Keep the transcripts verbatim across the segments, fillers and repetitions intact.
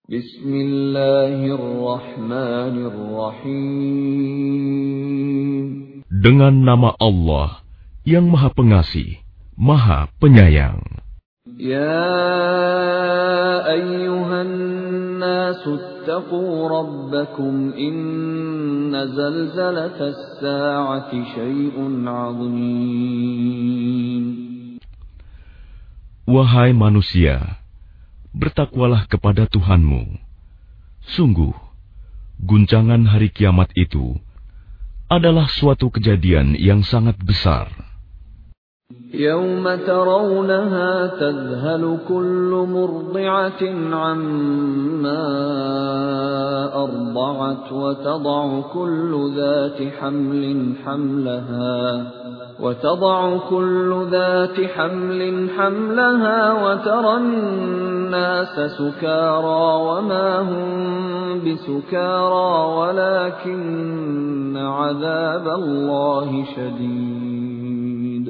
Bismillahirrahmanirrahim. Dengan nama Allah yang Maha Pengasih, Maha Penyayang. Ya ayyuhan nasu ittaqu rabbakum inna zalzalatas sa'ati syai'un 'azim. Wahai manusia, bertakwalah kepada Tuhanmu. Sungguh, guncangan hari kiamat itu adalah suatu kejadian yang sangat besar. يَوْمَ تَرَوْنَهَا تَذْهَلُ كُلُّ مُرْضِعَةٍ عَمَّا أَرْضَعَتْ وَتَضَعُ كُلُّ ذَاتِ حَمْلٍ حَمْلَهَا وَتَضَعُ كُلُّ ذَاتِ حَمْلٍ حَمْلَهَا وَتَرَى النَّاسَ سُكَارَى وَمَا هُمْ بِسُكَارَى وَلَكِنَّ عَذَابَ اللَّهِ شَدِيدٌ.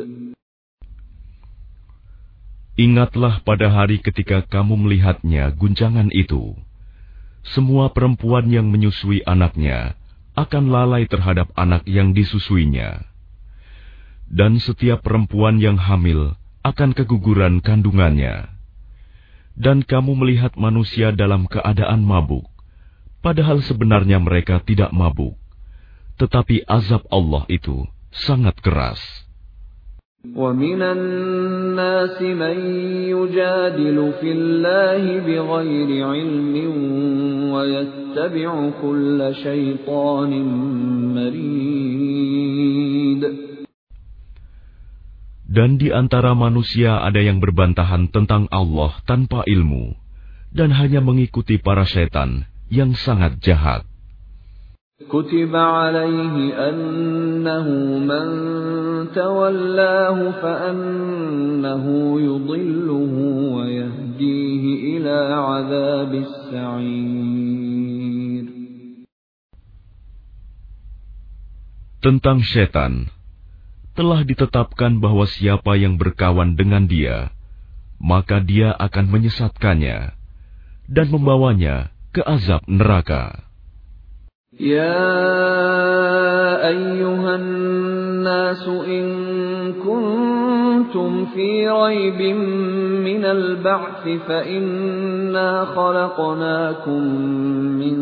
Ingatlah pada hari ketika kamu melihatnya guncangan itu. Semua perempuan yang menyusui anaknya akan lalai terhadap anak yang disusuinya. Dan setiap perempuan yang hamil akan keguguran kandungannya. Dan kamu melihat manusia dalam keadaan mabuk, padahal sebenarnya mereka tidak mabuk. Tetapi azab Allah itu sangat keras. وَمِنَ النَّاسِ مَن يُجَادِلُ فِي اللَّهِ بِغَيْرِ عِلْمٍ وَيَتَّبِعُ كُلَّ شَيْطَانٍ مَرِيدٍ. Dan di antara manusia ada yang berbantahan tentang Allah tanpa ilmu, dan hanya mengikuti para setan yang sangat jahat. كُتِبَ عَلَيْهِ أَنَّهُ مَنْ تَوَلَّاهُ فَأَنَّهُ يُضِلُّهُ وَيَهْدِيهِ إِلَى عَذَابِ السَّعِيرِ. Tentang setan, telah ditetapkan bahwa siapa yang berkawan dengan dia, maka dia akan menyesatkannya dan membawanya ke azab neraka. يَا أَيُّهَا النَّاسُ إِن كُنتُمْ فِي رَيْبٍ مِّنَ الْبَعْثِ فَإِنَّا خَلَقْنَاكُم مِّن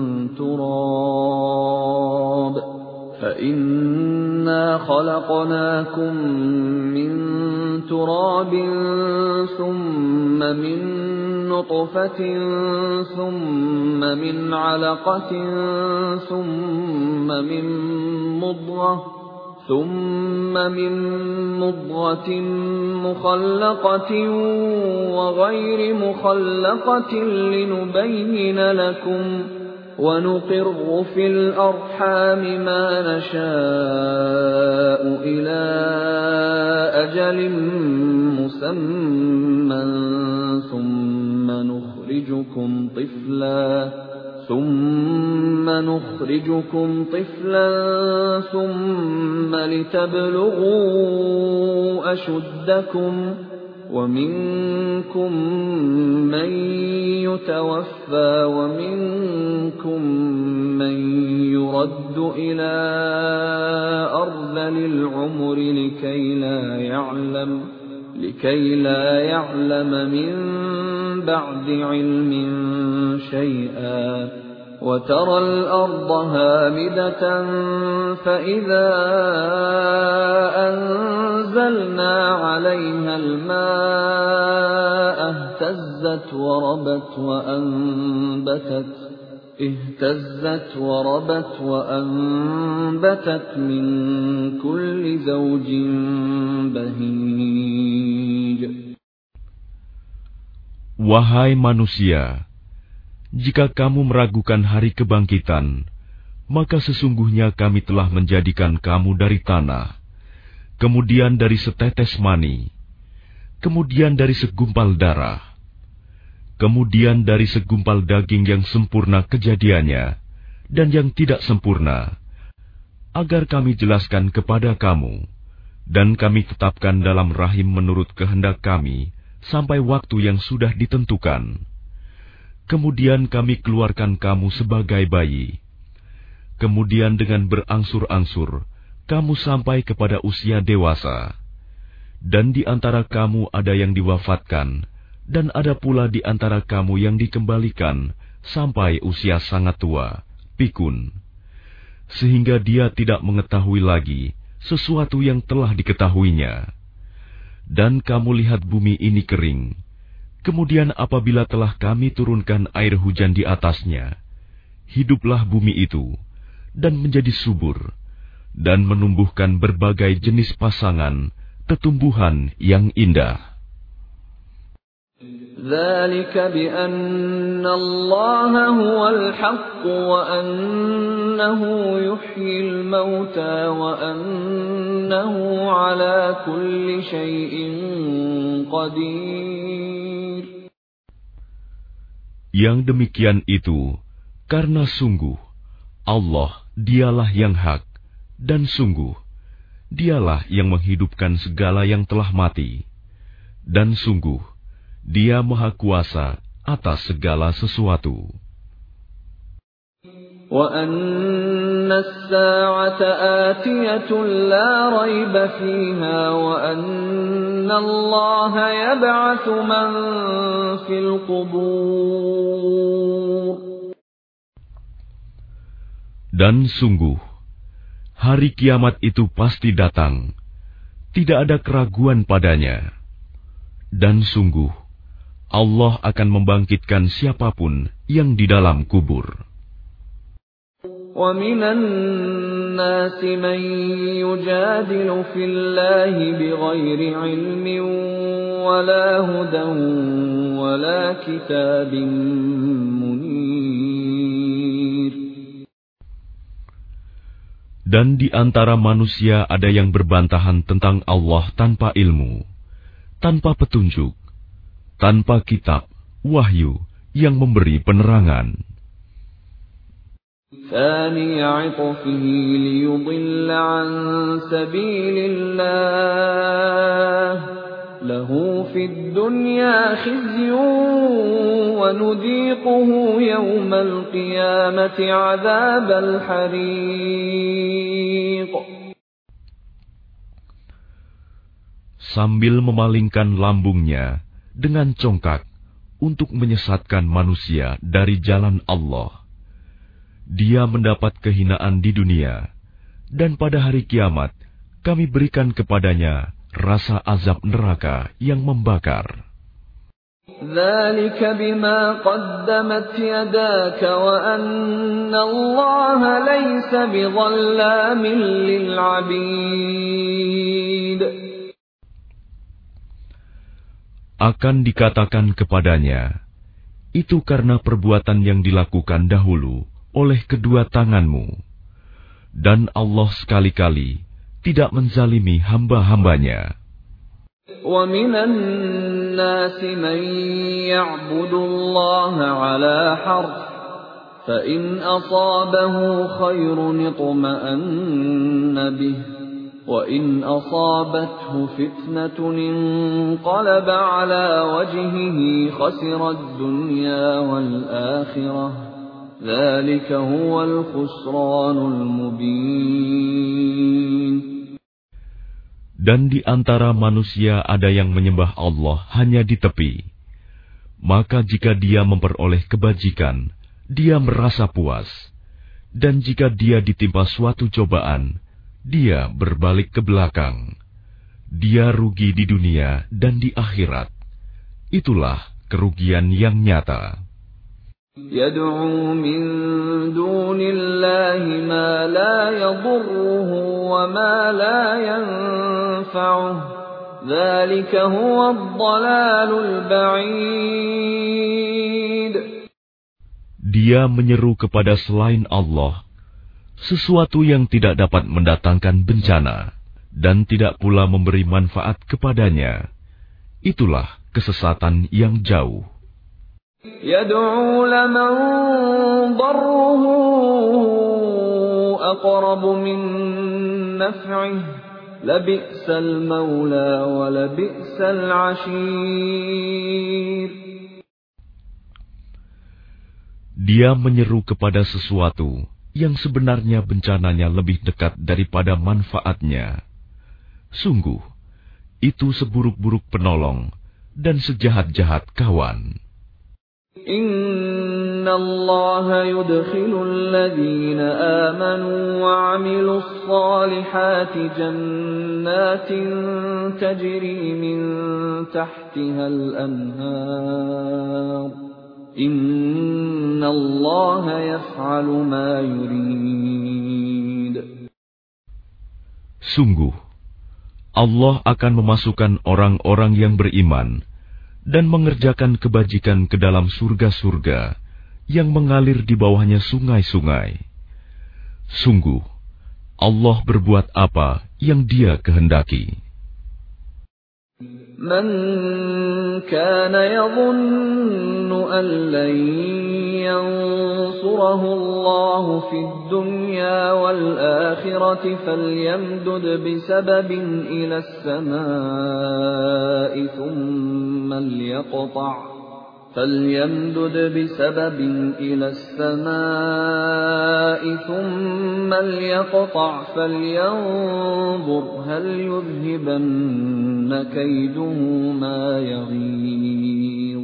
تُرَابٍ فَإِنَّا خَلَقْنَاكُم مِّن تُرَابٍ ثُمَّ مِن نُّطْفَةٍ ثُمَّ مِنْ عَلَقَةٍ ثُمَّ مِن مُّضْغَةٍ ثُمَّ مِن مُّضْغَةٍ مُّخَلَّقَةٍ وَغَيْرِ مُخَلَّقَةٍ لِّنُبَيِّنَ لَكُمْ وَنُقِرُّ فِي الْأَرْحَامِ مَا نَشَاءُ إِلَى أَجَلٍ مُّسَمًّى ثُمَّ نُخْرِجُكُمْ طِفْلًا ثُمَّ نُخْرِجُكُمْ طِفْلًا ثُمَّ لِتَبْلُغُوا أَشُدَّكُمْ وَمِنكُم مَّن يُتَوَفَّى وَمِنكُم مَّن يُرَدُّ إِلَى أَرْذَلِ الْعُمُرِ لِكَيْ لَا يَعْلَمَ لِكَيْ لَا يَعْلَمَ مِن بَعْدِ عِلْمٍ شَيْئًا وَتَرَى الْأَرْضَ هَامِدَةً فَإِذَا أَنزَلْنَا عَلَيْهَا الْمَاءَ اهْتَزَّتْ وَرَبَتْ وَأَنبَتَتْ اهْتَزَّتْ وَرَبَتْ وَأَنبَتَتْ مِن كُلِّ زَوْجٍ بَهِيجٍ. Wahai manusia, jika kamu meragukan hari kebangkitan, maka sesungguhnya kami telah menjadikan kamu dari tanah, kemudian dari setetes mani, kemudian dari segumpal darah, kemudian dari segumpal daging yang sempurna kejadiannya dan yang tidak sempurna, agar kami jelaskan kepada kamu, dan kami tetapkan dalam rahim menurut kehendak kami sampai waktu yang sudah ditentukan. kemudian kami keluarkan kamu sebagai bayi. Kemudian dengan berangsur-angsur, kamu sampai kepada usia dewasa. Dan di antara kamu ada yang diwafatkan, dan ada pula di antara kamu yang dikembalikan sampai usia sangat tua, pikun. Sehingga dia tidak mengetahui lagi sesuatu yang telah diketahuinya. Dan kamu lihat bumi ini kering. Kemudian apabila telah kami turunkan air hujan di atasnya, hiduplah bumi itu, dan menjadi subur, dan menumbuhkan berbagai jenis pasangan, tetumbuhan yang indah. ذَلِكَ بِأَنَّ اللَّهَ هُوَ الْحَقُّ وَأَنَّهُ يُحْيِي الْمَوْتَى وَأَنَّهُ عَلَى كُلِّ شَيْءٍ قَدِيرٌ. Yang demikian itu karena sungguh Allah dialah yang hak, dan sungguh dialah yang menghidupkan segala yang telah mati, dan sungguh Dia Maha Kuasa atas segala sesuatu. وَأَنَّ السَّاعَةَ آتِيَةٌ لَا رَيْبَ فِيهَا وَأَنَّ اللَّهَ يَبْعَثُ مَن فِي الْقُبُورِ. Dan sungguh, hari kiamat itu pasti datang, tidak ada keraguan padanya. Dan sungguh, Allah akan membangkitkan siapapun yang di dalam kubur. وَمِنَ النَّاسِ مَن يُجَادِلُ فِي اللَّهِ بِغَيْرِ عِلْمٍ وَلَا هُدًى وَلَا كِتَابٍ مُنِيرٍ. Dan di antara manusia ada yang berbantahan tentang Allah tanpa ilmu, tanpa petunjuk, tanpa kitab, wahyu yang memberi penerangan. ثَانِيَ عِطْفِهِ لِيُضِلَّ عَن سَبِيلِ اللَّهِ لَهُ فِي الدُّنْيَا خِزْيٌ وَنُذِيقُهُ يَوْمَ الْقِيَامَةِ عَذَابَ الْحَرِيقِ. Sambil memalingkan lambungnya dengan congkak untuk menyesatkan manusia dari jalan Allah, dia mendapat kehinaan di dunia, dan pada hari kiamat kami berikan kepadanya rasa azab neraka yang membakar. ذَلِكَ بِمَا قَدَّمَتْ يَدَاكَ وَأَنَّ اللَّهَ لَيْسَ بِظَلَّامٍ لِلْعَبِيدِ. Akan dikatakan kepadanya, itu karena perbuatan yang dilakukan dahulu oleh kedua tanganmu, dan Allah sekali-kali tidak menzalimi hamba-hambanya. وَمِنَ النَّاسِ مَن يَعْبُدُ اللَّهَ عَلَى حَرْفٍ فَإِنْ أَصَابَهُ خَيْرٌ اطْمَأَنَّ بِهِ وَإِنْ أَصَابَتْهُ فِتْنَةٌ انقَلَبَ عَلَى وَجْهِهِ خَسِرَ الدُّنْيَا وَالْآخِرَةَ ذَلِكَ هُوَ الْخُسْرَانُ الْمُبِينُ. Dan di antara manusia ada yang menyembah Allah hanya di tepi. Maka jika dia memperoleh kebajikan, dia merasa puas. Dan jika dia ditimpa suatu cobaan, dia berbalik ke belakang. Dia rugi di dunia dan di akhirat. Itulah kerugian yang nyata. يَدْعُو مِن دُونِ اللَّهِ مَا لَا يَضُرُّهُ وَمَا لَا يَنفَعُهُ ذَلِكَ هُوَ الضَّلَالُ الْبَعِيدُ. Dia menyeru kepada selain Allah sesuatu yang tidak dapat mendatangkan bencana dan tidak pula memberi manfaat kepadanya. Itulah kesesatan yang jauh. يَدْعُو لَمَن ضَرُّهُ أَقْرَبُ مِن نَّفْعِهِ لَبِئْسَ الْمَوْلَىٰ وَلَبِئْسَ الْعَشِيرُ. Dia menyeru kepada sesuatu yang sebenarnya bencananya lebih dekat daripada manfaatnya. Sungguh, itu seburuk-buruk penolong dan sejahat-jahat kawan. Inna Allah yudkhilul ladhina amanu wa 'amilus salihati jannatin tajri min tahtihal anhar. Inna Allah yaf'alu ma yurid. Sungguh, Allah akan memasukkan orang-orang yang beriman dan mengerjakan kebajikan ke dalam surga-surga yang mengalir di bawahnya sungai-sungai. Sungguh, Allah berbuat apa yang Dia kehendaki. Man kana yadhunnu an lan yansurahu Allah fid dunya wal akhirati falyamdud bisababin ila as-samaa'i thumma liyaqta' فليمدد بسبب إلى السماء ثم ليقطع فلينظر هل يذهبن كيده ما يغيظ.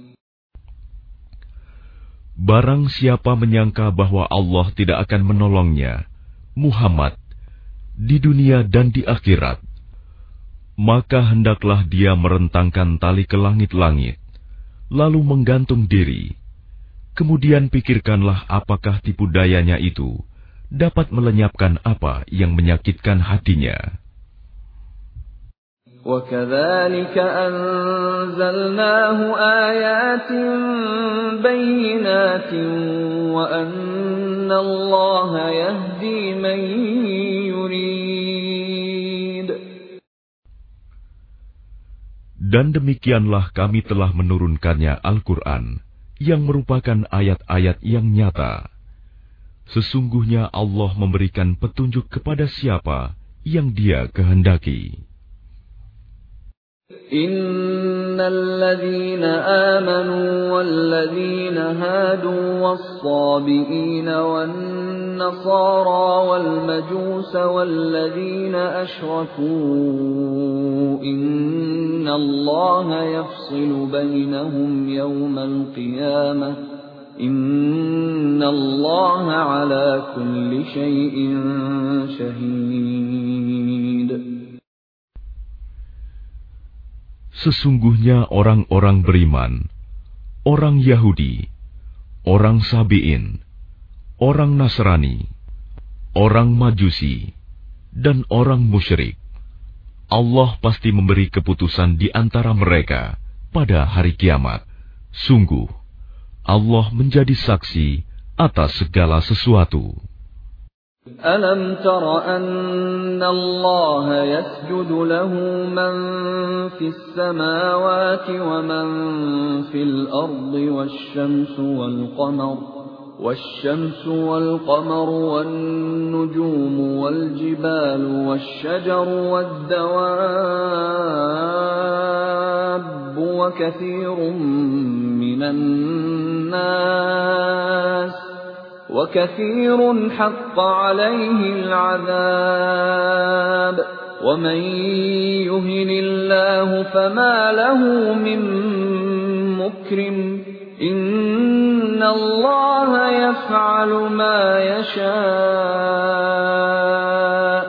Barang siapa menyangka bahwa Allah tidak akan menolongnya, Muhammad, di dunia dan di akhirat, maka hendaklah dia merentangkan tali ke langit-langit, lalu menggantung diri. Kemudian pikirkanlah apakah tipu dayanya itu dapat melenyapkan apa yang menyakitkan hatinya. وَكَذَلِكَ أَنزَلْنَاهُ آيَاتٍ بَيِّنَاتٍ وَأَنَّ اللَّهَ يَهْدِي مَن يُرِيدُ. Dan demikianlah kami telah menurunkannya Al-Quran, yang merupakan ayat-ayat yang nyata. Sesungguhnya Allah memberikan petunjuk kepada siapa yang Dia kehendaki. Innal ladzina amanu wal ladzina hadu was-sabiina wan nasara wal majusa wal ladzina asyraku innallaha yafsilu bainahum yawmal qiyamah innallaha ala kulli syai'in syahid. Sesungguhnya orang-orang beriman, orang Yahudi, orang Sabi'in, orang Nasrani, orang Majusi, dan orang musyrik, Allah pasti memberi keputusan di antara mereka pada hari kiamat. Sungguh, Allah menjadi saksi atas segala sesuatu. Alam tara anna Allah yasjudu lahu man fis samawati wa man fil ardi wasyamsu wal qamar wasyamsu wal qamar wan nujumu wal jibalu wasyajaru wad dawab wa katsirun minan nas وَكَثِيرٌ حَقَّ عَلَيْهِ الْعَذَابُ وَمَن يُهِنِ اللَّهُ فَمَا لَهُ مِن مُّكْرِمٍ إِنَّ اللَّهَ يَفْعَلُ مَا يَشَاءُ.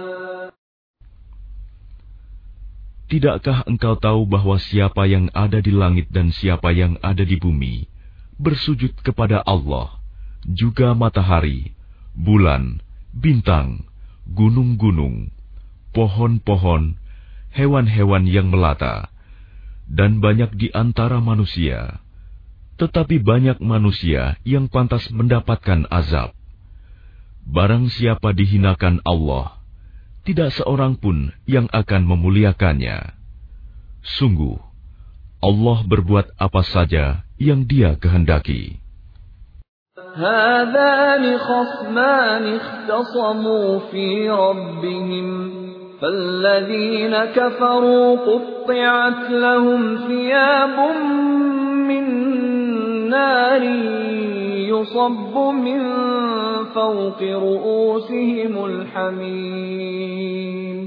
Tidakkah engkau tahu bahwa siapa yang ada di langit dan siapa yang ada di bumi bersujud kepada Allah, juga matahari, bulan, bintang, gunung-gunung, pohon-pohon, hewan-hewan yang melata, dan banyak di antara manusia. Tetapi banyak manusia yang pantas mendapatkan azab. Barang siapa dihinakan Allah, tidak seorang pun yang akan memuliakannya. Sungguh, Allah berbuat apa saja yang Dia kehendaki. هذان خصمان اختصموا في ربهم فالذين كفروا قطعت لهم ثياب من نار يصب من فوق رؤوسهم الحميم.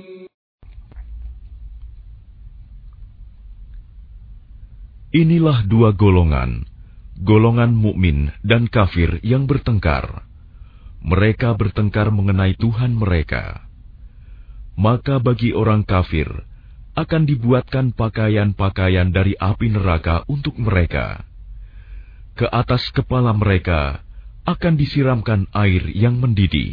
Inilah dua golongan, golongan mukmin dan kafir yang bertengkar. Mereka bertengkar mengenai Tuhan mereka. Maka bagi orang kafir akan dibuatkan pakaian-pakaian dari api neraka untuk mereka. Ke atas kepala mereka akan disiramkan air yang mendidih.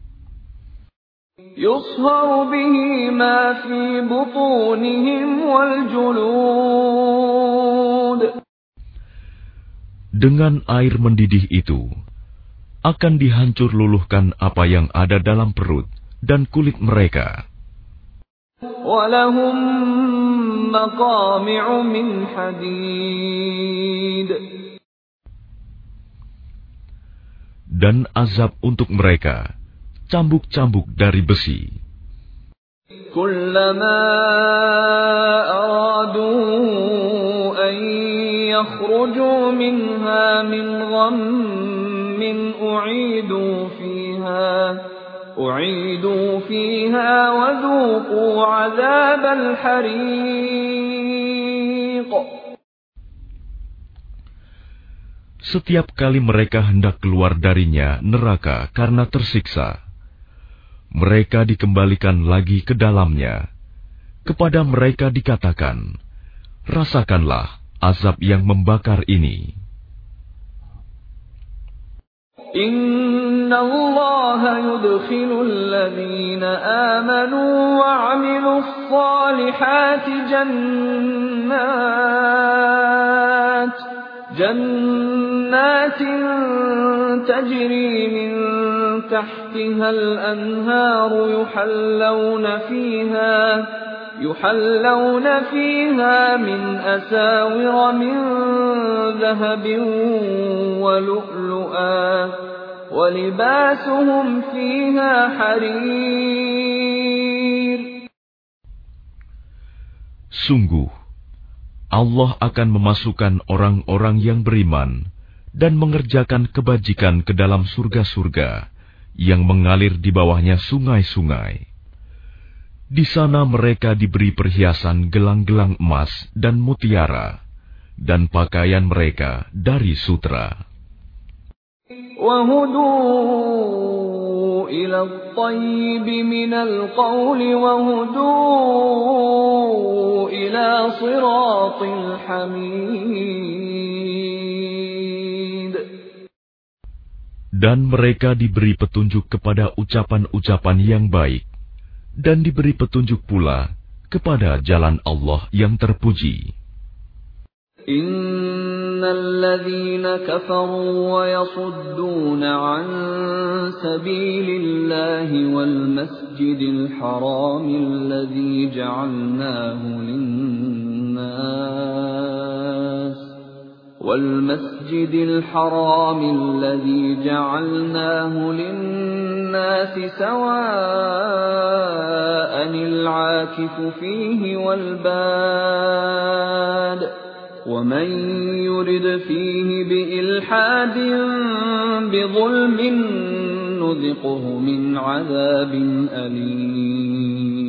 يصهر به ما في بطونهم والجلود. Dengan air mendidih itu akan dihancur luluhkan apa yang ada dalam perut dan kulit mereka. وَلَهُم مَّقَامِعُ مِنْ حَدِيدٍ. Dan azab untuk mereka cambuk-cambuk dari besi. كُلَّمَا أَرَادُوا أَن يَخْرُجُوا مِنْهَا مِنْ غَمٍّ أُعِيدُوا فِيهَا أُعِيدُوا فِيهَا وَذُوقُوا عَذَابَ الْحَرِيقِ. Setiap kali mereka hendak keluar darinya neraka karena tersiksa, mereka dikembalikan lagi ke dalamnya. Kepada mereka dikatakan, rasakanlah azab yang membakar ini. Inna Allah yudkhilul ladhina amanu wa 'amilus salihati jannat jannatin tajri min tahtiha al-anhar yuhallawna fiha يحلون فيها من أساور من ذهب ولؤلؤا ولباسهم فيها حرير. Sungguh, Allah akan memasukkan orang-orang yang beriman dan mengerjakan kebajikan ke dalam surga-surga yang mengalir di bawahnya sungai-sungai. Di sana mereka diberi perhiasan gelang-gelang emas dan mutiara, dan pakaian mereka dari sutra. وَهُدُوا إِلَى الطَّيِّبِ مِنَ الْقَوْلِ وَهُدُوا إِلَى صِرَاطِ الْحَمِيدِ. Dan mereka diberi petunjuk kepada ucapan-ucapan yang baik, dan diberi petunjuk pula kepada jalan Allah yang terpuji. Innal ladzina kafaru wa yasudduna 'an sabilillahi wal masjidil haramil ladzi ja'alnahu lin-nas والمسجد الحرام الذي جعلناه للناس سواء العاكف فيه والباد ومن يرد فيه بإلحاد بظلم نذقه من عذاب أليم.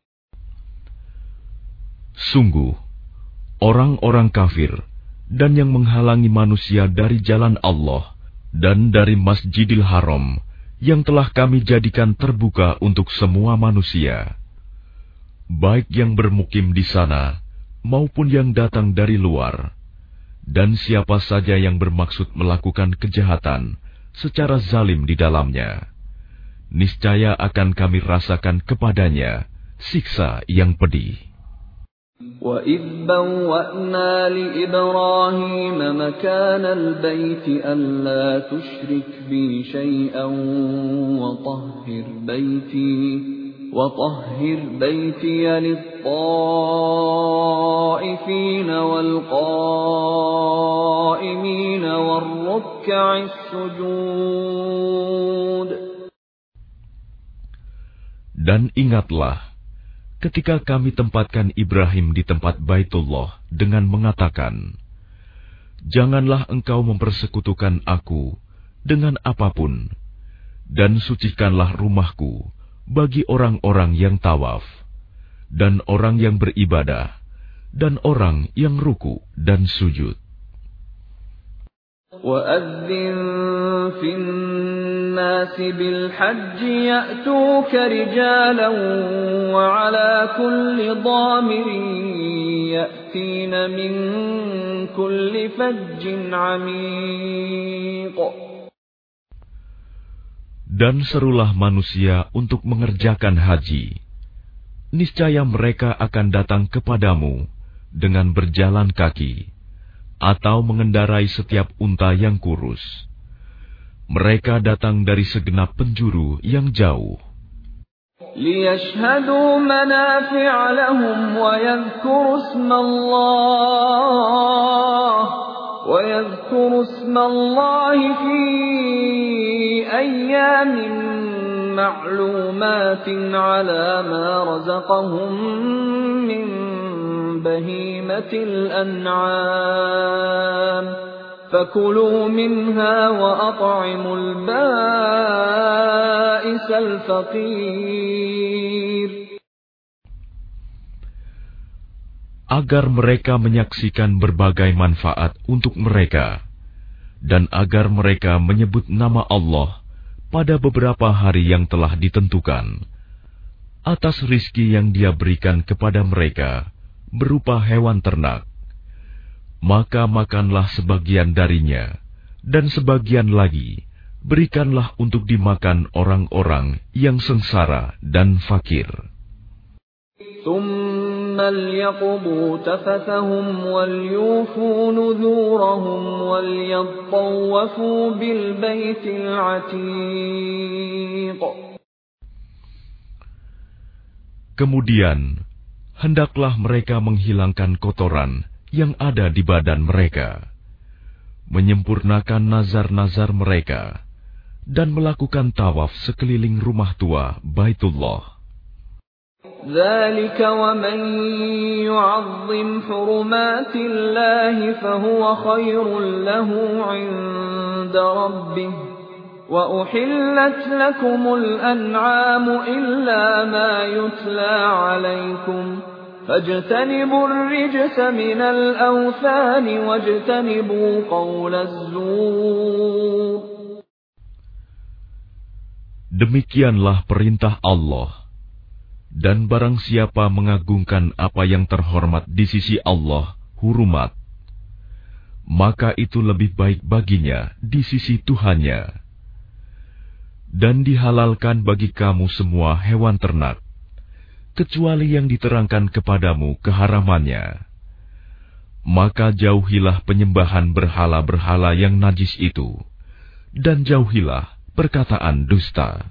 Sungguh, orang-orang kafir dan yang menghalangi manusia dari jalan Allah dan dari Masjidil Haram yang telah kami jadikan terbuka untuk semua manusia, baik yang bermukim di sana maupun yang datang dari luar, dan siapa saja yang bermaksud melakukan kejahatan secara zalim di dalamnya, niscaya akan kami rasakan kepadanya siksa yang pedih. وَإِذْ بَوَّأْنَا لِإِبْرَاهِيمَ مَكَانَ الْبَيْتِ أَلَّا تُشْرِكْ بِي شَيْئًا وَطَهِّرْ بَيْتِي وَطَهِّرْ بَيْتِيَ لِلطَّائِفِينَ وَالْقَائِمِينَ وَالرُّكَّعِ السُّجُودِ. Dan ingatlah ketika kami tempatkan Ibrahim di tempat Baitullah dengan mengatakan, janganlah engkau mempersekutukan aku dengan apapun, dan sucikanlah rumahku bagi orang-orang yang tawaf, dan orang yang beribadah, dan orang yang ruku dan sujud. وَأَذِّن فِي النَّاسِ بِالْحَجِّ يَأْتُوكَ رِجَالًا وَعَلَى كُلِّ ضَامِرٍ يَأْتِينَ مِنْ كُلِّ فَجٍّ عَمِيقٍ. Dan serulah manusia untuk mengerjakan haji. Niscaya mereka akan datang kepadamu dengan berjalan kaki, atau mengendarai setiap unta yang kurus. Mereka datang dari segenap penjuru yang jauh. لِيَشْهَدُوا مَنَافِعَ لَهُمْ وَيَذْكُرُوا اسْمَ اللَّهِ وَيَذْكُرُوا اسْمَ اللَّهِ فِي أَيَّامٍ مَّعْلُومَاتٍ عَلَى مَا رَزَقَهُم مِّن بهيمة الأنعام فكلوا منها وأطعموا البائس الفقير. Agar mereka menyaksikan berbagai manfaat untuk mereka, dan agar mereka menyebut nama Allah pada beberapa hari yang telah ditentukan, atas rizki yang Dia berikan kepada mereka berupa hewan ternak. Maka makanlah sebagian darinya, dan sebagian lagi berikanlah untuk dimakan orang-orang yang sengsara dan fakir. ثُمَّ لْيَقْضُوا تَفَثَهُمْ وَلْيُوفُوا نُذُورَهُمْ وَلْيَطَّوَّفُوا بِالْبَيْتِ الْعَتِيقِ. Kemudian hendaklah mereka menghilangkan kotoran yang ada di badan mereka, menyempurnakan nazar-nazar mereka, dan melakukan tawaf sekeliling rumah tua Baitullah. ذَلِكَ وَمَن يُعَظِّمْ حُرُمَاتِ اللَّهِ فَهُوَ خَيْرٌ لَّهُ عِندَ رَبِّهِ وَأُحِلَّتْ لَكُمُ الْأَنْعَامُ إِلَّا مَا يُتْلَى عَلَيْكُمْ فَاجْتَنِبُوا الرِّجْسَ مِنَ الْأَوْثَانِ وَاجْتَنِبُوا قَوْلَ الزُّورِ. Demikianlah perintah Allah. Dan barang siapa mengagungkan apa yang terhormat di sisi Allah, hurumat, maka itu lebih baik baginya di sisi Tuhannya. Dan dihalalkan bagi kamu semua hewan ternak, kecuali yang diterangkan kepadamu keharamannya. Maka jauhilah penyembahan berhala-berhala yang najis itu, dan jauhilah perkataan dusta.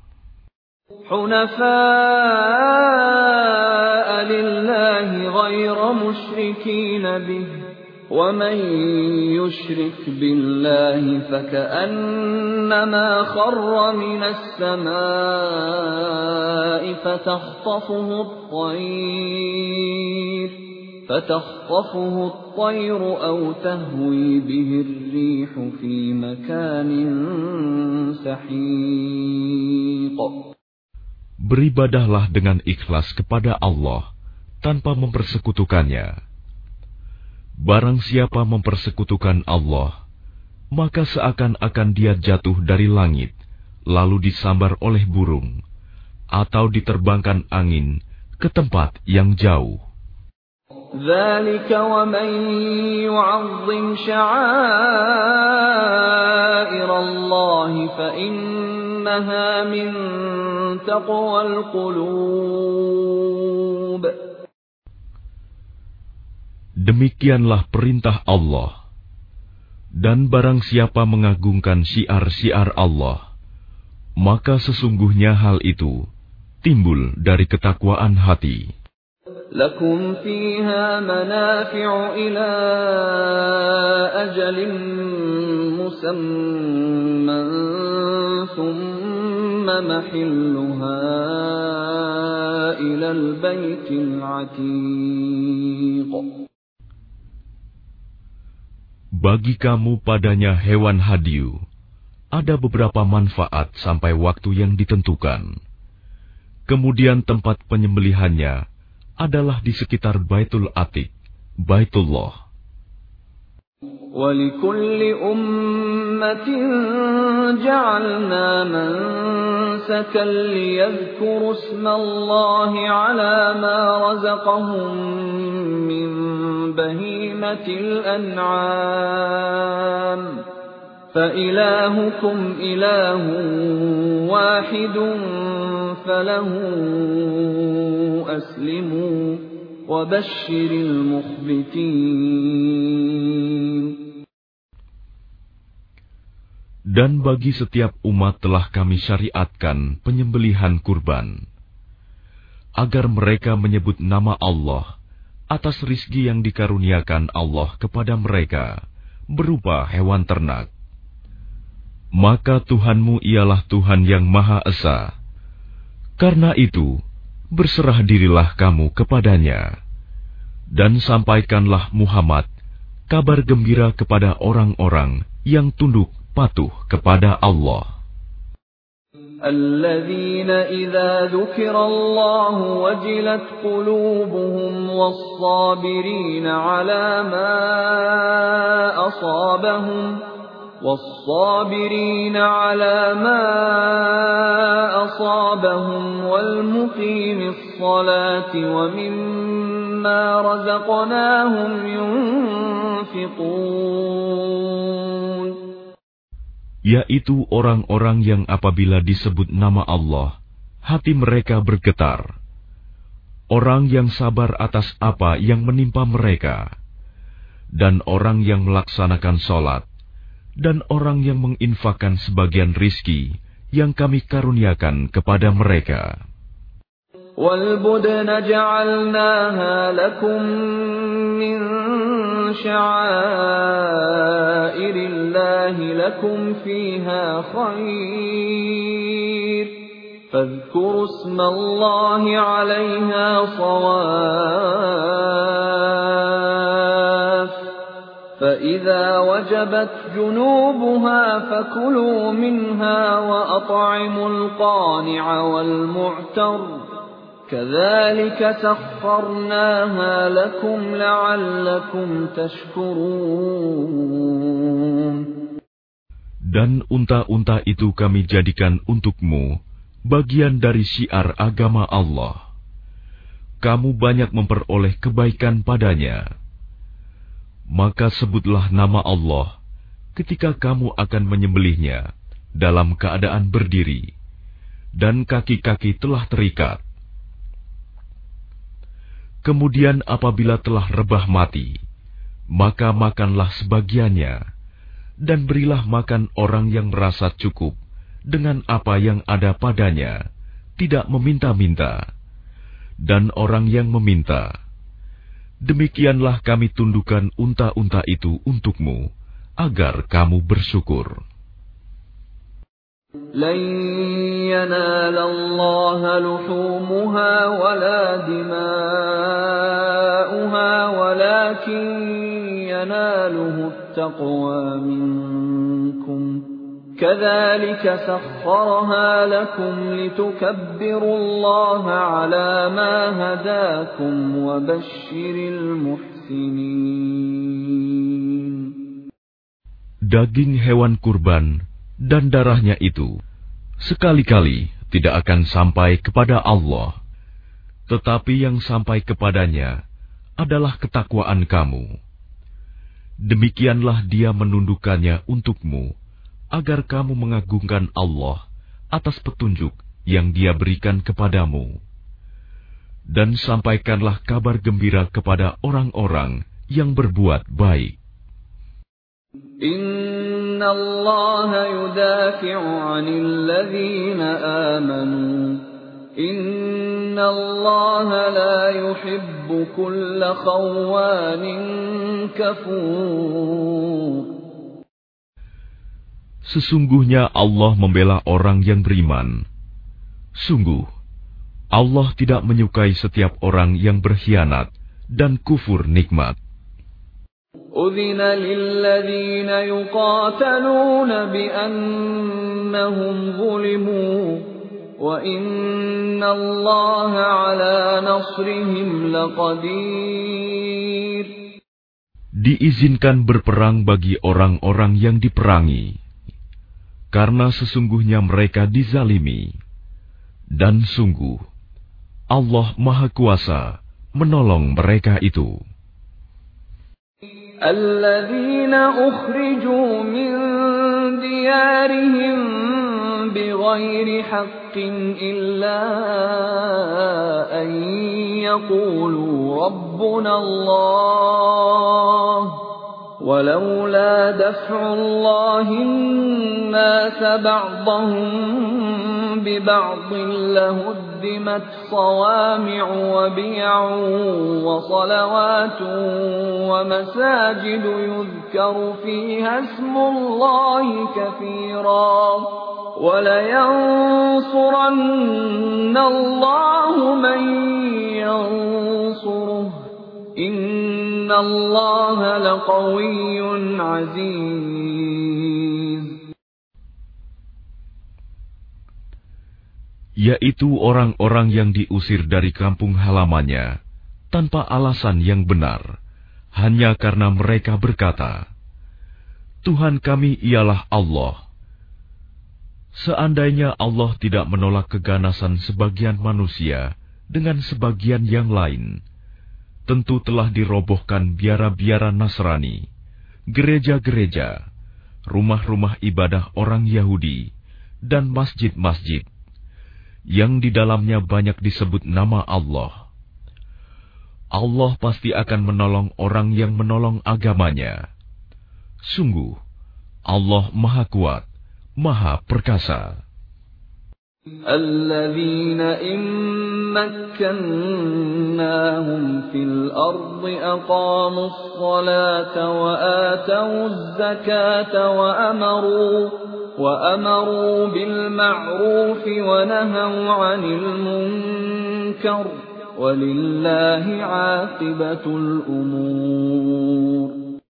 حُنَفَاءَ لِلَّهِ غَيْرَ مُشْرِكِينَ بِهِ وَمَن يُشْرِكْ بِاللَّهِ فَكَأَنَّمَا خَرَّ مِنَ السَّمَاءِ فَتَخْطَفُهُ الطَّيْرُ فَتَخْطَفُهُ الطَّيْرُ أَوْ تَهْوِي بِهِ الرِّيحُ فِي مَكَانٍ سَحِيقٍ. Beribadahlah dengan ikhlas kepada Allah tanpa mempersekutukannya. Barang siapa mempersekutukan Allah, maka seakan-akan dia jatuh dari langit, lalu disambar oleh burung, atau diterbangkan angin ke tempat yang jauh. ذَلِكَ وَمَن يُعَظِّمْ شَعَائِرَ اللَّهِ فَإِنَّهَا مِن تَقْوَى الْقُلُوبِ. Demikianlah perintah Allah. Dan barang siapa mengagungkan syiar-syiar Allah, maka sesungguhnya hal itu timbul dari ketakwaan hati. لَكُمْ فِيهَا مَنَافِعُ إِلَى أَجَلٍ مُّسَمًّى ثُمَّ مَحِلُّهَا إِلَى الْبَيْتِ الْعَتِيقِ. Bagi kamu padanya hewan hadiu, ada beberapa manfaat sampai waktu yang ditentukan. Kemudian tempat penyembelihannya adalah di sekitar Baitul Atiq, Baitullah. وَلِكُلِّ أُمَّةٍ جَعَلْنَا مَنسَكًا لِيَذْكُرُوا اسْمَ اللَّهِ عَلَى مَا رَزَقَهُم مِّن بَهِيمَةِ الْأَنْعَامِ فَإِلَٰهُكُمْ إِلَٰهٌ وَاحِدٌ فَلَهُ أَسْلِمُوا وَبَشِّرِ الْمُخْبِتِينَ. Dan bagi setiap umat telah kami syariatkan penyembelihan kurban, agar mereka menyebut nama Allah atas rizki yang dikaruniakan Allah kepada mereka berupa hewan ternak. Maka Tuhanmu ialah Tuhan yang Maha Esa. Karena itu, berserah dirilah kamu kepadanya. Dan sampaikanlah Muhammad kabar gembira kepada orang-orang yang tunduk patuh kepada Allah. الذين إذا ذكر الله وجلت قلوبهم والصابرين على ما أصابهم والصابرين على ما أصابهم والمقيم الصلاة ومما رزقناهم ينفقون. Yaitu orang-orang yang apabila disebut nama Allah, hati mereka bergetar. Orang yang sabar atas apa yang menimpa mereka, dan orang yang melaksanakan sholat, dan orang yang menginfakkan sebagian rizki yang kami karuniakan kepada mereka. وَالْبُدْنَ جَعَلْنَاهَا لَكُم مِّن شَعَائِرِ اللَّهِ لَكُمْ فِيهَا خَيْرٌ فَاذْكُرُوا اسْمَ اللَّهِ عَلَيْهَا صَوَافَّ فَإِذَا وَجَبَتْ جُنُوبُهَا فَكُلُوا مِنْهَا وَأَطْعِمُوا الْقَانِعَ وَالْمُعْتَرَّ كَذَلِكَ سَخَّرْنَاهَا لَكُمْ لَعَلَّكُمْ تَشْكُرُونَ. Dan unta-unta itu kami jadikan untukmu bagian dari syiar agama Allah. Kamu banyak memperoleh kebaikan padanya. Maka sebutlah nama Allah ketika kamu akan menyembelihnya dalam keadaan berdiri, dan kaki-kaki telah terikat. Kemudian apabila telah rebah mati, maka makanlah sebagiannya, dan berilah makan orang yang merasa cukup dengan apa yang ada padanya, tidak meminta-minta, dan orang yang meminta. Demikianlah kami tundukkan unta-unta itu untukmu, agar kamu bersyukur. لَن يَنَالَ اللَّهَ لُحُومُهَا وَلَا دِمَاؤُهَا وَلَكِن يَنَالُهُ التَّقْوَى مِنكُمْ كَذَلِكَ سَخَّرَهَا لَكُمْ لِتُكَبِّرُوا اللَّهَ عَلَى مَا هَدَاكُمْ وَبَشِّرِ الْمُحْسِنِينَ. Daging hewan kurban dan darahnya itu sekali-kali tidak akan sampai kepada Allah, tetapi yang sampai kepadanya adalah ketakwaan kamu. Demikianlah Dia menundukkannya untukmu, agar kamu mengagungkan Allah atas petunjuk yang Dia berikan kepadamu. Dan sampaikanlah kabar gembira kepada orang-orang yang berbuat baik. Inna Allah yudafi'u 'anil ladzina amanu. Inna Allah la yuhibbu kulla khawanin kafur. Sesungguhnya Allah membela orang yang beriman. Sungguh, Allah tidak menyukai setiap orang yang berkhianat dan kufur nikmat. أذن للذين يقاتلون بأنهم ظلموا وإن الله على نصرهم لقدير. Diizinkan berperang bagi orang-orang yang diperangi, karena sesungguhnya mereka dizalimi, dan sungguh Allah Maha Kuasa menolong mereka itu. الذين أخرجوا من ديارهم بغير حق إلا أن يقولوا ربنا الله ولولا دفع الله الناس بعضهم ببعض لهدمت صوامع وبيع وصلوات ومساجد يذكر فيها اسم الله كثيرا ولينصرن الله من ينصره إن الله لقوي عزيز. Yaitu orang-orang yang diusir dari kampung halamannya tanpa alasan yang benar, hanya karena mereka berkata, Tuhan kami ialah Allah. Seandainya Allah tidak menolak keganasan sebagian manusia dengan sebagian yang lain, tentu telah dirobohkan biara-biara Nasrani, gereja-gereja, rumah-rumah ibadah orang Yahudi, dan masjid-masjid yang di dalamnya banyak disebut nama Allah. Allah pasti akan menolong orang yang menolong agamanya. Sungguh, Allah Maha Kuat, Maha Perkasa. الذين إن مكناهم في الأرض أقاموا الصلاة وآتوا الزكاة وأمروا وأمروا بالمعروف ونهوا عن المنكر ولله عاقبة الأمور.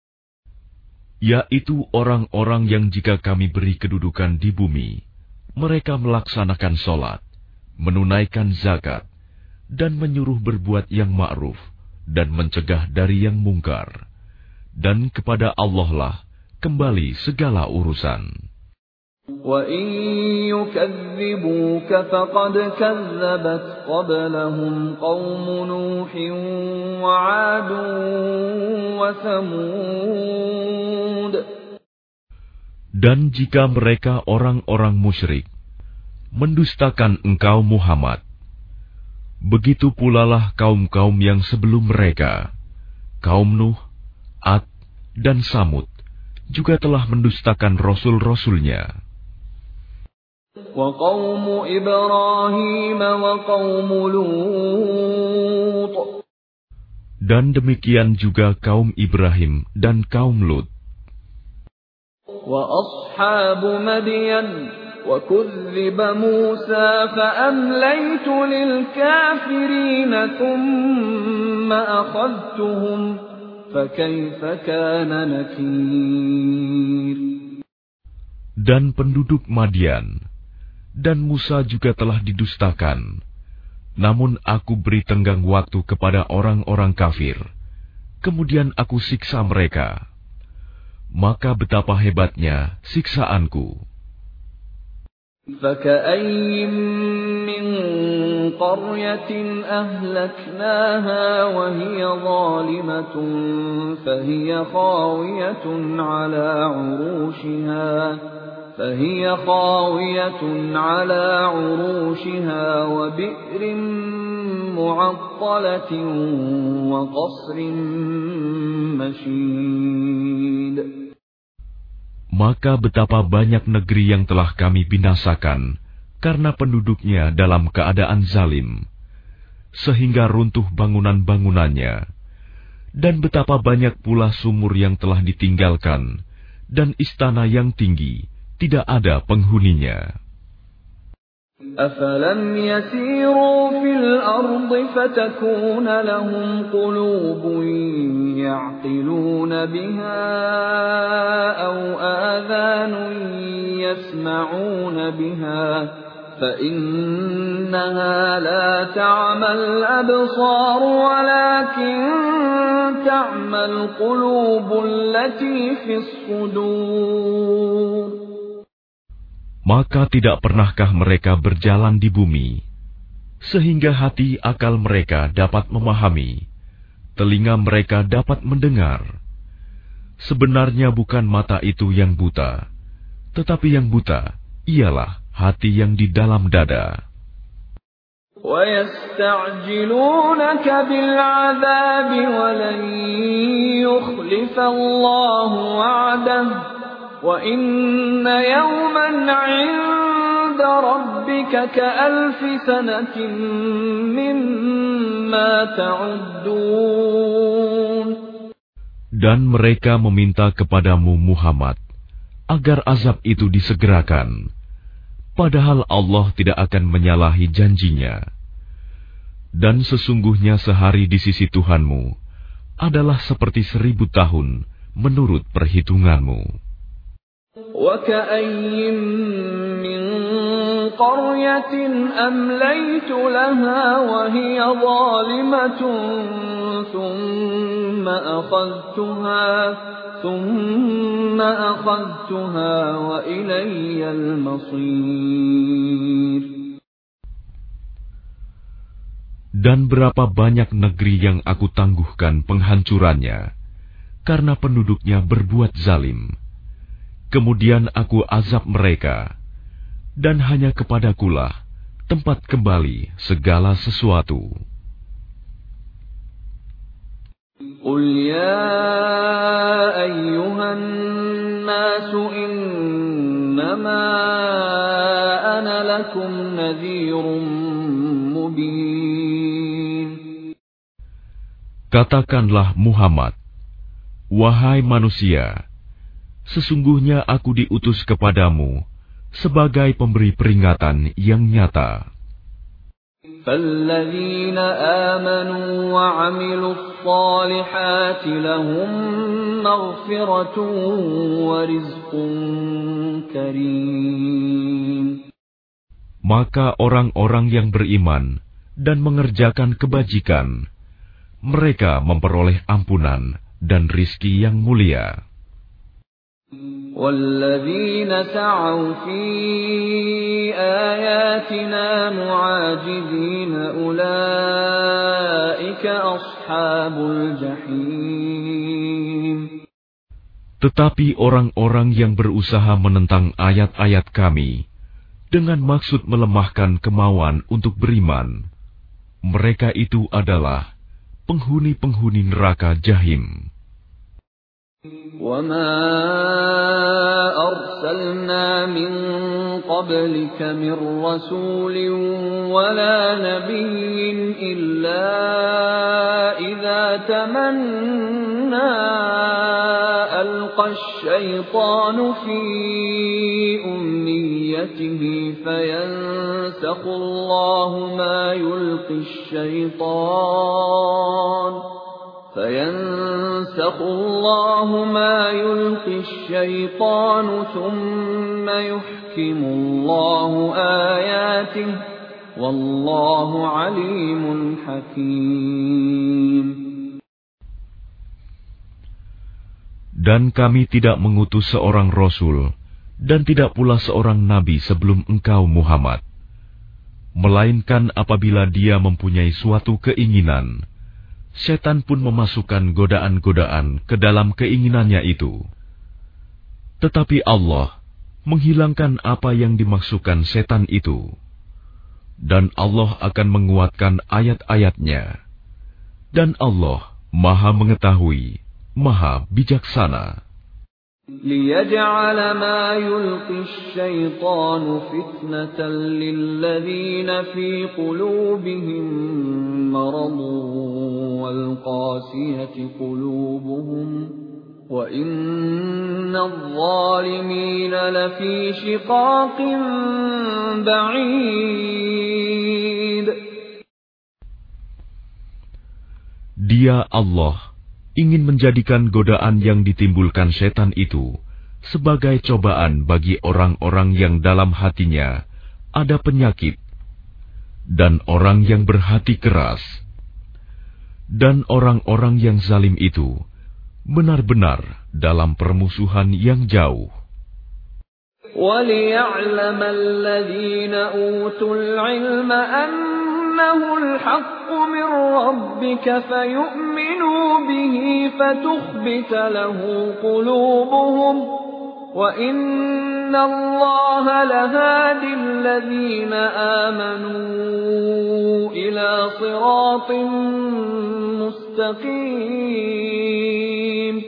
Yaitu orang-orang yang jika kami beri kedudukan di bumi, mereka melaksanakan sholat, menunaikan zakat, dan menyuruh berbuat yang ma'ruf, dan mencegah dari yang mungkar. Dan kepada Allah lah kembali segala urusan. وَإِن يُكَذِّبُوكَ فَقَدْ كَذَّبَتْ قَبْلَهُمْ قَوْمُ نُوحٍ وَعَادٌ وَثَمُودَ. Dan jika mereka orang-orang musyrik mendustakan engkau Muhammad, begitu pula lah kaum-kaum yang sebelum mereka, kaum Nuh, Ad, dan Samud, juga telah mendustakan rasul-rasulnya. وَقَوْمُ إِبْرَاهِيمَ وَقَوْمُ لُوطٍ. Dan demikian juga kaum Ibrahim dan kaum Lut. وَأَصْحَابُ مَدْيَنَ وَكُذِّبَ مُوسَى فَأَمْلَيْتُ لِلْكَافِرِينَ ثُمَّ أَخَذْتُهُمْ فَكَيْفَ كَانَ نَكِيرِ. Dan penduduk Madian dan Musa juga telah didustakan. Namun aku beri tenggang waktu kepada orang-orang kafir. Kemudian aku siksa mereka. Maka betapa hebatnya siksaanku. فَكَأَيٍّ مِّن قَرْيَةٍ أَهْلَكْنَاهَا وَهِيَ ظَالِمَةٌ فَهِيَ خَاوِيَةٌ عَلَى عُرُوشِهَا فَهِيَ خَاوِيَةٌ عَلَى عُرُوشِهَا وَبِئْرٍ مُّعَطَّلَةٍ وَقَصْرٍ مَّشِيدٍ. Maka betapa banyak negeri yang telah kami binasakan karena penduduknya dalam keadaan zalim, sehingga runtuh bangunan-bangunannya, dan betapa banyak pula sumur yang telah ditinggalkan, dan istana yang tinggi tidak ada penghuninya. أفلم يسيروا في الأرض فتكون لهم قلوب يعقلون بها أو آذان يسمعون بها فإنها لا تعمى الأبصار ولكن تعمى القلوب التي في الصدور. Maka tidak pernahkah mereka berjalan di bumi, sehingga hati akal mereka dapat memahami, telinga mereka dapat mendengar. Sebenarnya bukan mata itu yang buta, tetapi yang buta ialah hati yang di dalam dada. وَيَسْتَعْجِلُونَكَ بِالْعَذَابِ وَلَنْ يُخْلِفَ اللَّهُ وَعْدَهُ وَإِنَّ يَوْمًا عِندَ رَبِّكَ كَأَلْفِ سَنَةٍ مِّمَّا تَعُدُّونَ. Dan mereka meminta kepadamu Muhammad agar azab itu disegerakan, padahal Allah tidak akan menyalahi janjinya. Dan sesungguhnya sehari di sisi Tuhanmu adalah seperti seribu tahun menurut perhitunganmu. وَكَأَيِّن مِّن قَرْيَةٍ أَمْلَيْتُ لَهَا وَهِيَ ظَالِمَةٌ ثُمَّ أَخَذْتُهَا ثُمَّ أَخَذْتُهَا وَإِلَيَّ الْمَصِيرُ. Dan berapa banyak negeri yang aku tangguhkan penghancurannya karena penduduknya berbuat zalim. Kemudian aku azab mereka, dan hanya kepadakulah tempat kembali segala sesuatu. Qul ya ayyuhan nasu innama ana lakum nadhirun mubin. Katakanlah Muhammad, wahai manusia, sesungguhnya aku diutus kepadamu sebagai pemberi peringatan yang nyata. فَالَّذِينَ آمَنُوا وَعَمِلُوا الصَّالِحَاتِ لَهُم مَّغْفِرَةٌ وَرِزْقٌ كَرِيمٌ. Maka orang-orang yang beriman dan mengerjakan kebajikan, mereka memperoleh ampunan dan rizki yang mulia. وَالَّذِينَ سَعَوْا فِي آيَاتِنَا مُعَاجِزِينَ أُولَئِكَ أَصْحَابُ الْجَحِيمِ. Tetapi orang-orang yang berusaha menentang ayat-ayat kami dengan maksud melemahkan kemauan untuk beriman, mereka itu adalah penghuni-penghuni neraka Jahim. وَمَا أَرْسَلْنَا مِن قَبْلِكَ مِن رَّسُولٍ وَلَا نَبِيٍّ إِلَّا إِذَا تَمَنَّىٰ أَلْقَى الشَّيْطَانُ فِي أُمْنِيَّتِهِ فَيَنسَخُ اللَّهُ مَا يُلْقِي الشَّيْطَانُ فَيَنسَخُ اللَّهُ مَا يُلْقِي الشَّيْطَانُ ثُمَّ يُحْكِمُ اللَّهُ آيَاتِهِ وَاللَّهُ عَلِيمٌ حَكِيمٌ. Dan kami tidak mengutus seorang Rasul dan tidak pula seorang Nabi sebelum engkau Muhammad, melainkan apabila dia mempunyai suatu keinginan, setan pun memasukkan godaan-godaan ke dalam keinginannya itu. Tetapi Allah menghilangkan apa yang dimaksudkan setan itu, dan Allah akan menguatkan ayat-ayatnya. Dan Allah Maha Mengetahui, Maha Bijaksana. لِيَجْعَلَ مَا يُلْقِي الشَّيْطَانُ فِتْنَةً لِّلَّذِينَ فِي قُلُوبِهِم مَّرَضٌ وَالْقَاسِيَةِ قُلُوبُهُمْ وَإِنَّ الظَّالِمِينَ لَفِي شِقَاقٍ بَعِيدٍ. Dia Allah ingin menjadikan godaan yang ditimbulkan setan itu sebagai cobaan bagi orang-orang yang dalam hatinya ada penyakit dan orang yang berhati keras, dan orang-orang yang zalim itu benar-benar dalam permusuhan yang jauh. وَلِيَعْلَمَ الَّذِينَ أُوتُوا الْعِلْمَ أَنَّهُ الْحَقُّ مِنْ رَبِّكَ فَيُؤْمِنُوا بِهِ فَتُخْبِتَ لَهُ قُلُوبُهُمْ وَإِنَّ اللَّهَ لَهَادِ الَّذِينَ آمَنُوا إِلَى صِرَاطٍ مُسْتَقِيمٍ.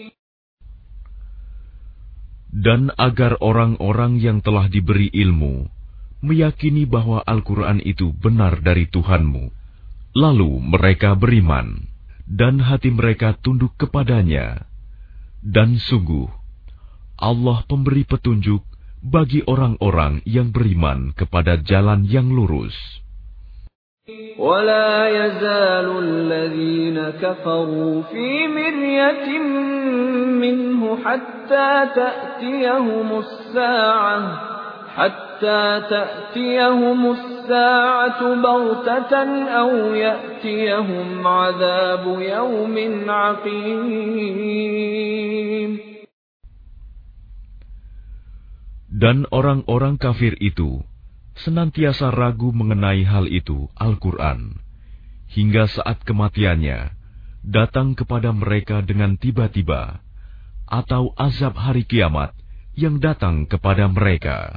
Dan agar orang-orang yang telah diberi ilmu meyakini bahwa Al-Quran itu benar dari Tuhanmu, lalu mereka beriman, dan hati mereka tunduk kepadanya. Dan sungguh, Allah pemberi petunjuk bagi orang-orang yang beriman kepada jalan yang lurus. وَلَا يَزَالُ الَّذِينَ كَفَرُوا فِي مِرْيَةٍ مِّنْهُ حَتَّى تَأْتِيَهُمُ السَّاعَةُ حَتَّى تَأْتِيَهُمُ السَّاعَةُ بَغْتَةً أَوْ يَأْتِيَهُمْ عَذَابُ يَوْمٍ عَقِيمٍ. Dan orang-orang kafir itu senantiasa ragu mengenai hal itu, Al-Quran, hingga saat kematiannya datang kepada mereka dengan tiba-tiba, atau azab hari kiamat yang datang kepada mereka.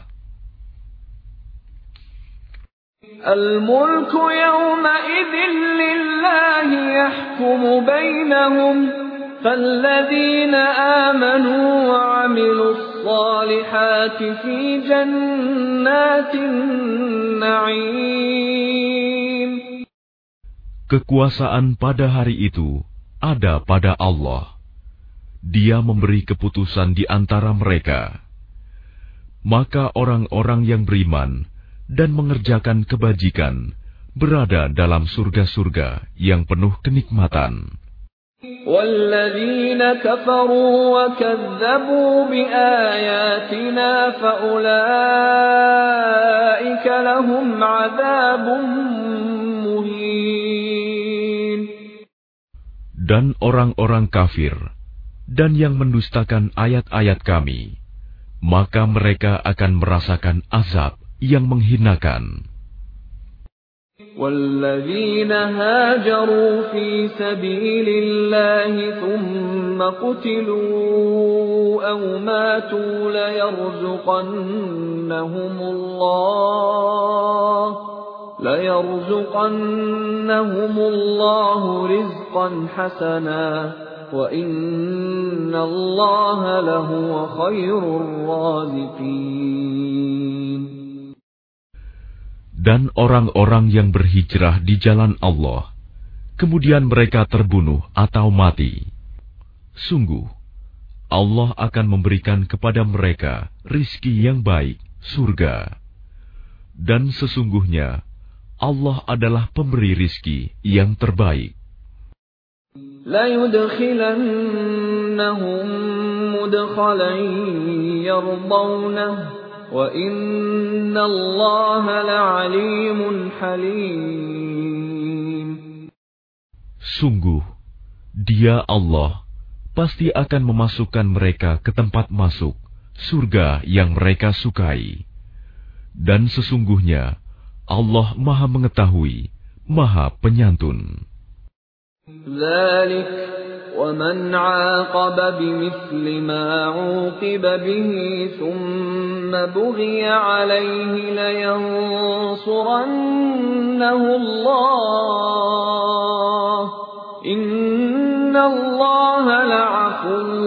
Al-mulku yawma'idhin lillahi yahkumu bainahum falladzina amanu wa 'amilus salihati fi jannatin na'im. Kekuasaan pada hari itu ada pada Allah. Dia memberi keputusan di antara mereka. Maka orang-orang yang beriman dan mengerjakan kebajikan berada dalam surga-surga yang penuh kenikmatan. وَالَّذِينَ كَفَرُوا وَكَذَّبُوا بِآيَاتِنَا فَأُولَئِكَ لَهُمْ عَذَابٌ مُهِينٌ. Dan orang-orang kafir dan yang mendustakan ayat-ayat kami, maka mereka akan merasakan azab yang menghinakan. وَالَّذِينَ هَاجَرُوا فِي سَبِيلِ اللَّهِ ثُمَّ قُتِلُوا أَوْ مَاتُوا لَيَرْزُقَنَّهُمُ اللَّهُ لَيَرْزُقَنَّهُمُ اللَّهُ رِزْقًا حَسَنًا وَإِنَّ اللَّهَ لَهُوَ خَيْرُ الرَّازِقِينَ. Dan orang-orang yang berhijrah di jalan Allah, kemudian mereka terbunuh atau mati, sungguh Allah akan memberikan kepada mereka rizki yang baik, surga. Dan sesungguhnya Allah adalah pemberi rizki yang terbaik. لَيُدْخِلَنَّهُمْ مُدْخَلًا يَرْضَوْنَهُ وَإِنَّ اللَّهَ لَعَلِيمٌ حَلِيمٌ. Sungguh, Dia Allah pasti akan memasukkan mereka ke tempat masuk surga yang mereka sukai. Dan sesungguhnya Allah Maha Mengetahui, Maha Penyantun. ذَلِكَ وَمَنْ عَاقَبَ بِمِثْلِ مَا عُوقِبَ بِهِ ثُمَّ بُغِيَ عَلَيْهِ لَيَنصُرَنَّهُ اللَّهُ إِنَّ اللَّهَ لَعَفُوٌّ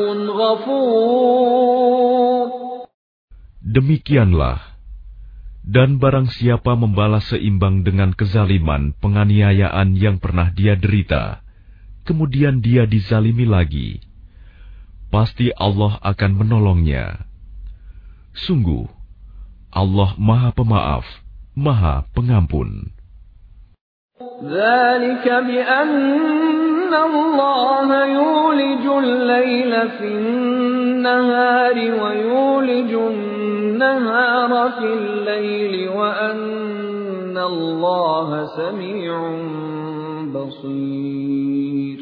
غَفُورٌ. Demikianlah, dan barang siapa membalas seimbang dengan kezaliman penganiayaan yang pernah dia derita, kemudian dia dizalimi lagi, pasti Allah akan menolongnya. Sungguh, Allah Maha Pemaaf, Maha Pengampun. ذلك بأن الله يولج الليل في النهار ويولج النهار في الليل وأن الله سميع بصير.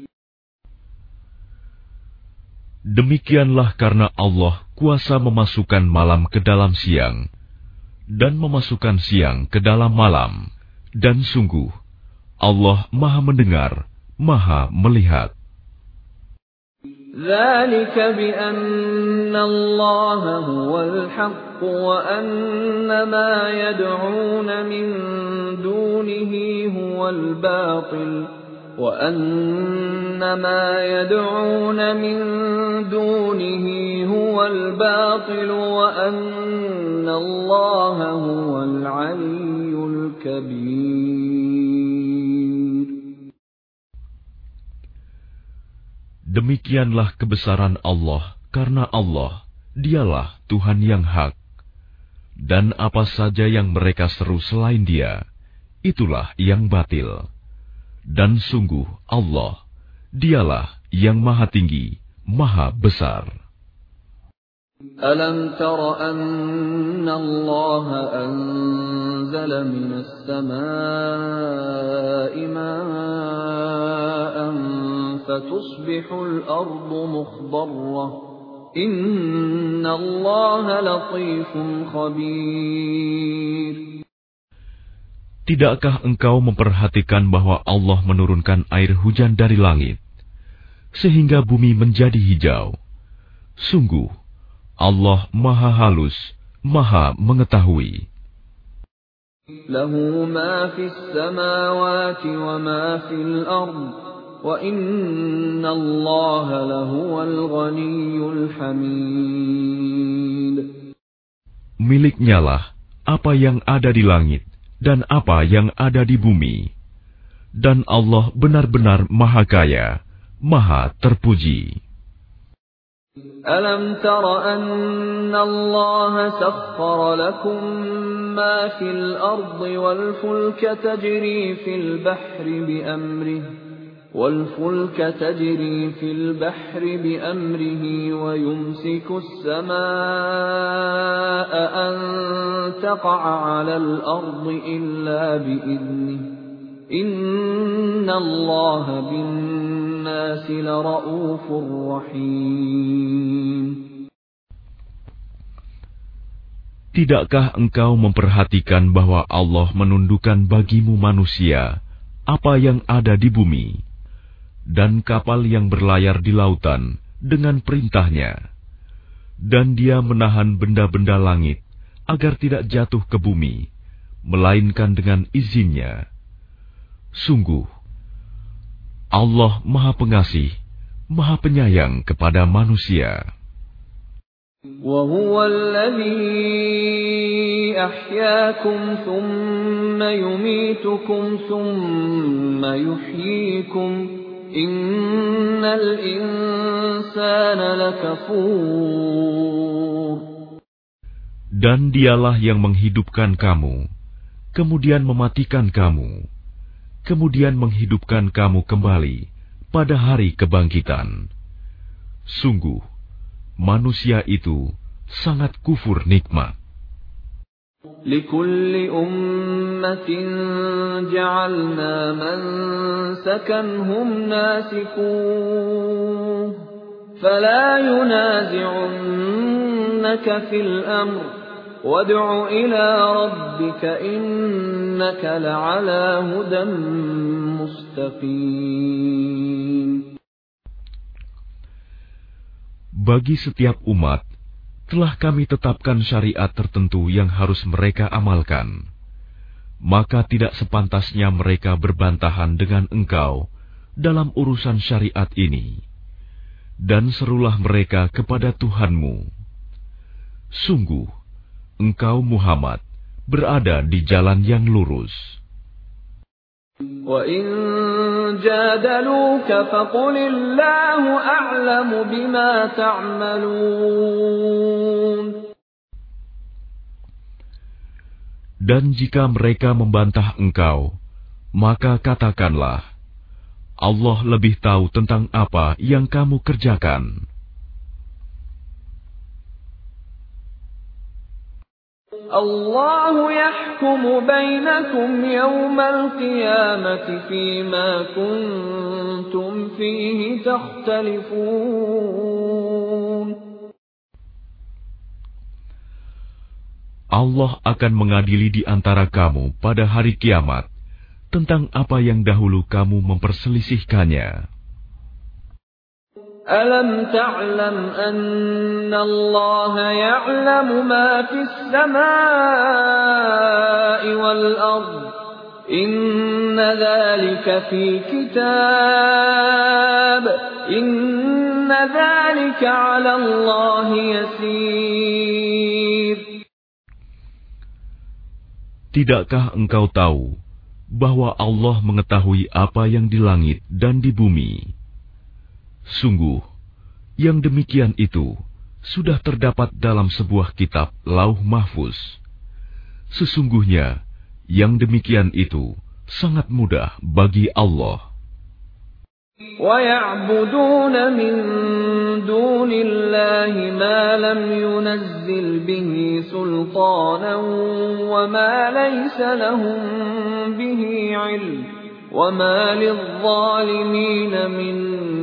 Demikianlah karena Allah kuasa memasukkan malam ke dalam siang dan memasukkan siang ke dalam malam, dan sungguh Allah Maha Mendengar, Maha Melihat. ذلك بأن الله هو الحق وأن ما يدعون من دونه هو الباطل وأن ما يدعون من دونه هو الباطل وأن الله هو العلي الكبير. Demikianlah kebesaran Allah, karena Allah, dialah Tuhan yang hak. Dan apa saja yang mereka seru selain Dia, itulah yang batil. Dan sungguh Allah, dialah yang maha tinggi, maha besar. ألم تر أن الله أنزل من السماء ماء فتصبح الأرض مخضرة إن الله لطيف خبير. Tidakkah engkau memperhatikan bahwa Allah menurunkan air hujan dari langit, sehingga bumi menjadi hijau? Sungguh, Allah Maha Halus, Maha Mengetahui. Lahu ma fis samawati wa ma fil ard, wa inna Allaha lahuwal ghaniyyul hamid. Miliknyalah apa yang ada di langit dan apa yang ada di bumi, dan Allah benar-benar Maha Kaya, Maha Terpuji. ألم تر أن الله سخر لكم ما في الأرض والفلك تجري في البحر بأمره والفلك تجري في البحر بأمره ويمسك السماء أن تقع على الأرض إلا بإذنه إن الله بالناس لرؤوف رحيم. Tidakkah engkau memperhatikan bahwa Allah menundukkan bagimu manusia apa yang ada di bumi, dan kapal yang berlayar di lautan dengan perintahnya, dan Dia menahan benda-benda langit agar tidak jatuh ke bumi, melainkan dengan izinnya. Sungguh, Allah Maha Pengasih, Maha Penyayang kepada manusia. وَهُوَ الَّذِي أَحْيَاكُمْ ثُمَّ يُمِيتُكُمْ ثُمَّ يُحْيِيكُمْ إِنَّ الْإِنسَانَ لَكَفُورٌ. Dan Dialah yang menghidupkan kamu, kemudian mematikan kamu, kemudian menghidupkan kamu kembali pada hari kebangkitan. Sungguh, manusia itu sangat kufur nikmat. لِكُلِّ أُمَّةٍ جَعَلْنَا مَنسَكًا هُمْ نَاسِكُوهُ فَلَا يُنَازِعُنَّكَ فِي الْأَمْرِ وَادْعُ إِلَى رَبِّكَ إِنَّكَ لَعَلَى هُدًى مُسْتَقِيمٍ. Bagi setiap umat telah kami tetapkan syariat tertentu yang harus mereka amalkan. Maka tidak sepantasnya mereka berbantahan dengan engkau dalam urusan syariat ini. Dan serulah mereka kepada Tuhanmu. Sungguh, engkau Muhammad berada di jalan yang lurus. وَإِن جَادَلُوكَ فَقُلِ اللَّهُ أَعْلَمُ بِمَا تَعْمَلُونَ. Dan jika mereka membantah engkau, maka katakanlah, Allah lebih tahu tentang apa yang kamu kerjakan. الله يحكم بينكم يوم القيامة فيما كنتم فيه تختلفون. Allah akan mengadili di antara kamu pada hari kiamat tentang apa yang dahulu kamu memperselisihkannya. أَلَمْ تَعْلَمْ أَنَّ اللَّهَ يَعْلَمُ مَا فِي السَّمَاءِ وَالْأَرْضِ إِنَّ ذَلِكَ فِي كِتَابٍ إِنَّ ذَلِكَ عَلَى اللَّهِ يَسِيرٌ. Tidakkah engkau tahu bahwa Allah mengetahui apa yang di langit dan di bumi? Sungguh, yang demikian itu sudah terdapat dalam sebuah kitab Lauh Mahfuz. Sesungguhnya, yang demikian itu sangat mudah bagi Allah. وَيَعْبُدُونَ مِن دُونِ اللَّهِ مَا لَمْ يُنَزِّلْ بِهِ سُلْطَانًا وَمَا لَيْسَ لَهُم بِهِ عِلْمٌ وَمَا لِلظَّالِمِينَ مِن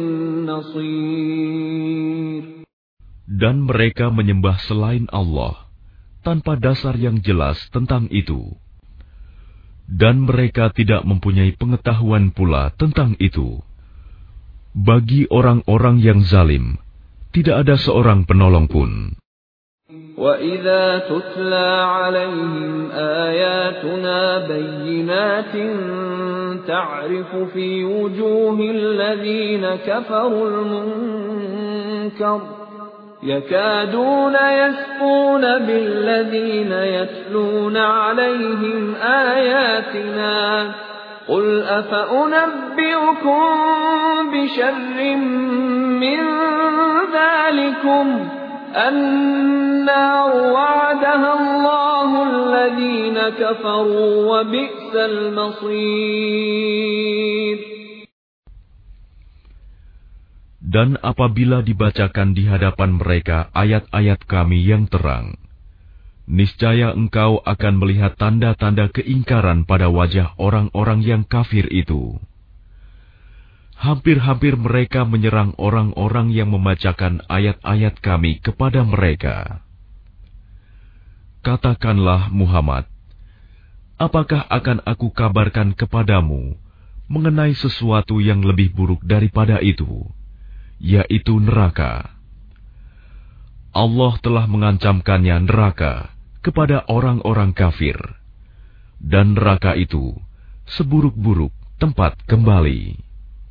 نَّصِيرٍ. Dan mereka menyembah selain Allah tanpa dasar yang jelas tentang itu. Dan mereka tidak mempunyai pengetahuan pula tentang itu. Bagi orang-orang yang zalim, tidak ada seorang penolong pun. وَإِذَا تُتْلَى عَلَيْهِمْ آيَاتُنَا بَيِّنَاتٍ تَعْرِفُ فِي وُجُوهِ الَّذِينَ كَفَرُوا الْمُنكَرَ يَكَادُونَ يَسْطُونَ بِالَّذِينَ يَتْلُونَ عَلَيْهِمْ آيَاتِنَا قُلْ أَفَأُنَبِّئُكُم بِشَرٍّ مِّن ذَلِكُمْ النَّارُ وَعَدَهَا اللَّهُ الَّذِينَ كَفَرُوا وَبِئْسَ الْمَصِيرُ. Dan apabila dibacakan di hadapan mereka ayat-ayat Kami yang terang, niscaya engkau akan melihat tanda-tanda keingkaran pada wajah orang-orang yang kafir itu. Hampir-hampir mereka menyerang orang-orang yang membacakan ayat-ayat Kami kepada mereka. Katakanlah Muhammad, apakah akan aku kabarkan kepadamu mengenai sesuatu yang lebih buruk daripada itu, yaitu neraka? Allah telah mengancamkannya neraka kepada orang-orang kafir, dan neraka itu seburuk-buruk tempat kembali.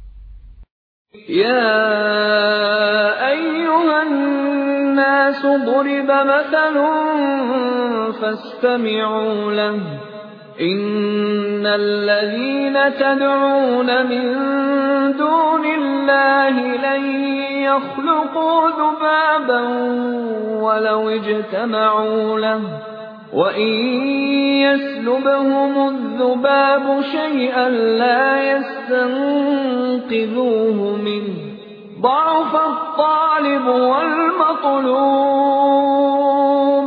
يَا أَيُّهَا النَّاسُ ضُرِبَ مَثَلٌ فَاسْتَمِعُوا لَهُ إِنَّ الَّذِينَ تَدْعُونَ مِن دُونِ اللَّهِ لَن يَخْلُقُوا ذُبَابًا وَلَوِ اجْتَمَعُوا لَهُ وَإِن يَسْلُبْهُمُ الذُّبَابُ شَيْئًا لَّا يَسْتَنقِذُوهُ مِنْهُ ضَعُفَ الطَّالِبُ وَالْمَطْلُوبُ.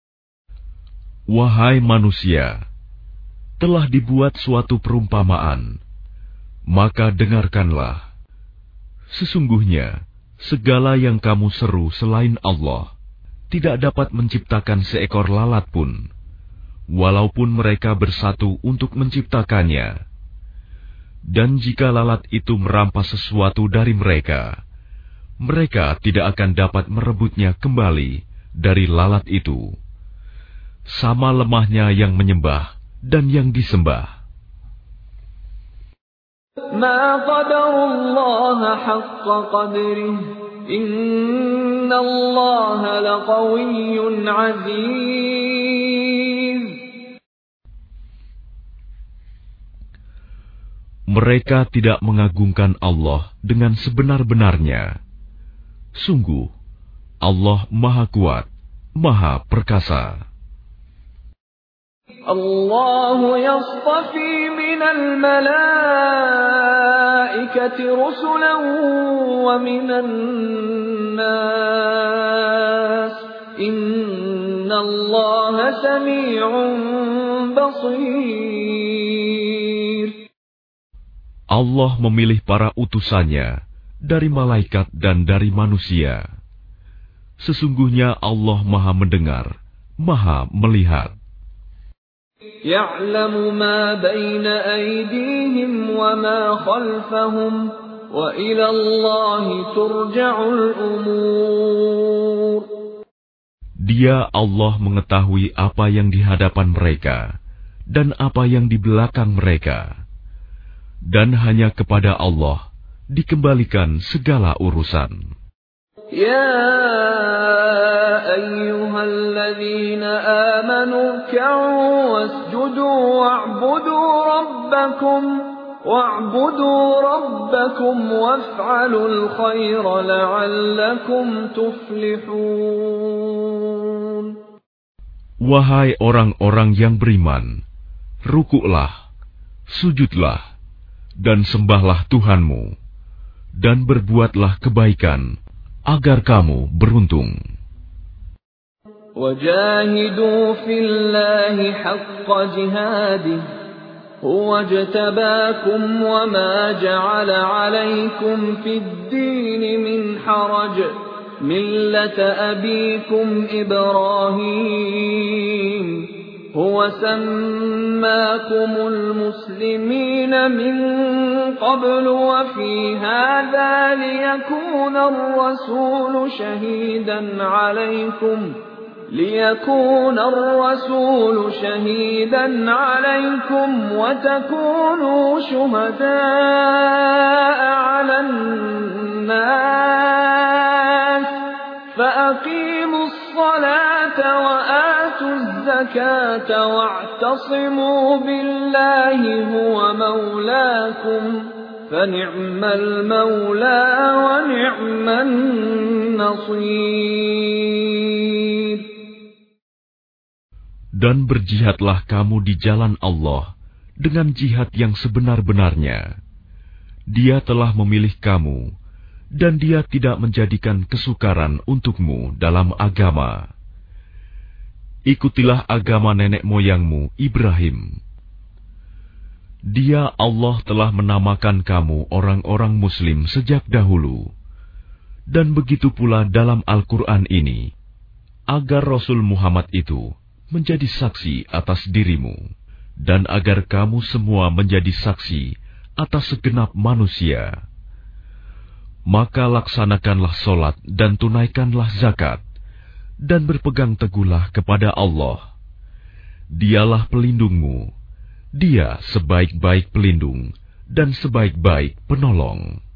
Wahai manusia, telah dibuat suatu perumpamaan, maka dengarkanlah. Sesungguhnya, segala yang kamu seru selain Allah tidak dapat menciptakan seekor lalat pun, walaupun mereka bersatu untuk menciptakannya. Dan jika lalat itu merampas sesuatu dari mereka, mereka tidak akan dapat merebutnya kembali dari lalat itu. Sama lemahnya yang menyembah dan yang disembah. Ma qadarullaha haqqa qadrih Inna Allah laqawiyyun aziz. Mereka tidak mengagungkan Allah dengan sebenar-benarnya. Sungguh, Allah Maha Kuat, Maha Perkasa. Allah yastafi minal malaikati rusulan wa minan nas. Innallaha sami'un basir. Allah memilih para utusannya dari malaikat dan dari manusia. Sesungguhnya Allah Maha Mendengar, Maha Melihat. Ya'lamu ma baina aydihim wa ma khalfahum wa ila Allahi turja'ul umur. Dia Allah mengetahui apa yang di hadapan mereka dan apa yang di belakang mereka. Dan hanya kepada Allah dikembalikan segala urusan. Ya ayyuhalladzina amanu ka'u wasjudu wa'budu rabbakum wa'budu rabbakum waf'alul khaira la'allakum tuflihun. Wahai orang-orang yang beriman, rukuklah, sujudlah, dan sembahlah Tuhanmu, dan berbuatlah kebaikan, agar kamu beruntung. Wajahidu fillahi haqqa jihadih, huwa jtabakum wa ma ja'ala alaykum fid dini min haraj, millata abikum Ibrahim. هو سماكم المسلمين من قبل وفي هذا ليكون الرسول شهيدا عليكم ليكون الرسول شهيدا عليكم وتكونوا شهداء على الناس فأقيموا الصلاة وآتوا الزكاة واعتصموا بالله هو مولاكم فنعم المولى ونعم النصير. Dan berjihadlah kamu di jalan Allah dengan jihad yang sebenar-benarnya. Dia telah memilih kamu, dan Dia tidak menjadikan kesukaran untukmu dalam agama. Ikutilah agama nenek moyangmu Ibrahim. Dia Allah telah menamakan kamu orang-orang Muslim sejak dahulu, dan begitu pula dalam Al-Quran ini, agar Rasul Muhammad itu menjadi saksi atas dirimu, dan agar kamu semua menjadi saksi atas segenap manusia. Maka laksanakanlah solat dan tunaikanlah zakat, dan berpegang teguhlah kepada Allah. Dialah pelindungmu, Dia sebaik-baik pelindung dan sebaik-baik penolong.